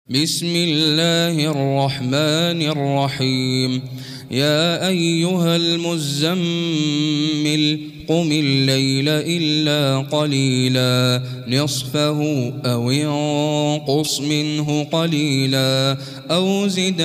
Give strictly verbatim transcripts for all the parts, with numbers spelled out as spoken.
بسم الله الرحمن الرحيم. يا أيها المزمل قم الليل إلا قليلا نصفه أو انقص منه قليلا أو زد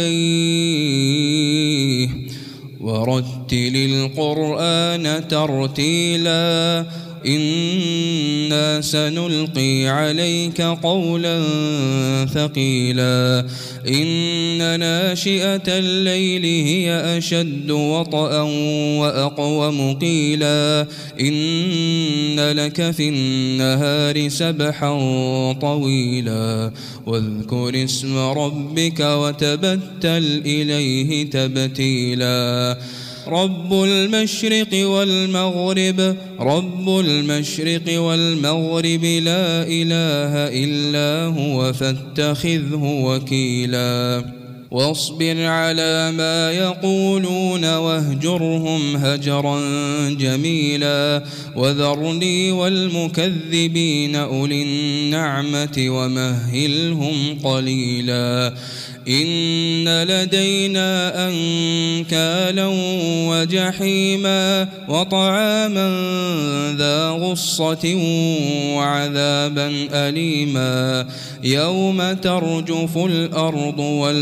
عليه ورتل القرآن ترتيلا إنا سنلقي عليك قولا ثقيلا إن ناشئة الليل هي أشد وطئا وأقوم قيلا إن لك في النهار سبحا طويلا واذكر اسم ربك وتبتل إليه تبتيلا رب المشرق والمغرب رب المشرق والمغرب لا إله إلا هو فاتخذه وكيلا واصبر على ما يقولون واهجرهم هجرا جميلا وذرني والمكذبين أولي النعمة ومهلهم قليلا إن لدينا أنكالا وجحيما وطعاما ذا غصة وعذابا أليما يوم ترجف الأرض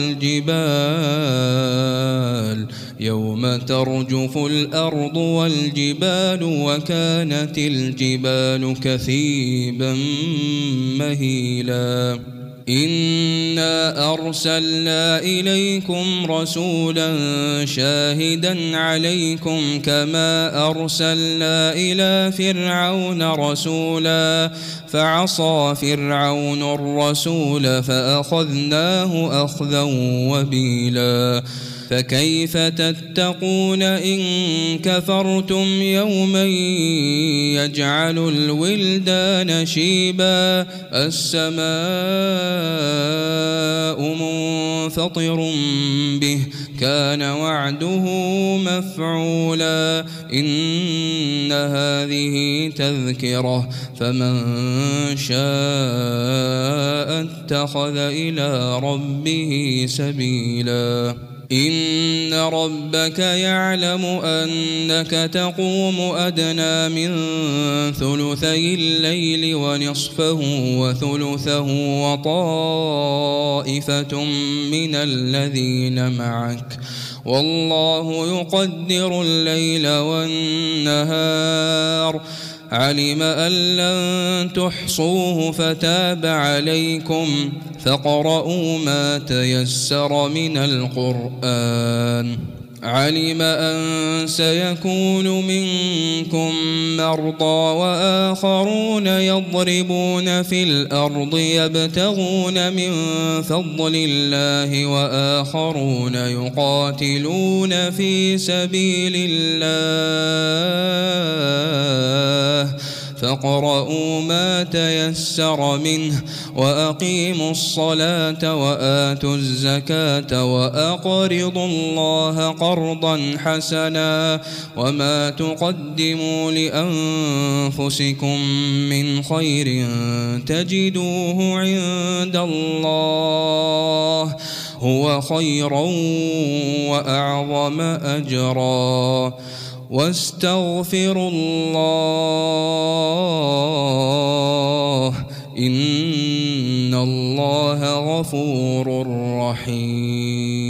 والجبال يوم ترجف الأرض والجبال وكانت الجبال كثيبا مهيلا إنا أرسلنا إليكم رسولا شاهدا عليكم كما أرسلنا إلى فرعون رسولا فعصى فرعون الرسول فأخذناه أخذا وبيلا فكيف تتقون إن كفرتم يوما يجعل الولدان شيبا السماء منفطر به كان وعده مفعولا إن هذه تذكرة فمن شاء اتخذ إلى ربه سبيلا إن ربك يعلم أنك تقوم أدنى من ثلثي الليل ونصفه وثلثه وطائفة من الذين معك والله يقدر الليل والنهار علم أن لن تحصوه فتاب عليكم فاقرؤوا ما تيسر من القرآن علم أن سيكون منكم مرضى وآخرون يضربون في الأرض يبتغون من فضل الله وآخرون يقاتلون في سبيل الله فاقرؤوا ما تيسر منه وأقيموا الصلاة وآتوا الزكاة وأقرضوا الله قرضا حسنا وما تقدموا لأنفسكم من خير تجدوه عند الله هو خيرا وأعظم أجرا واستغفروا الله إن الله غفور رحيم.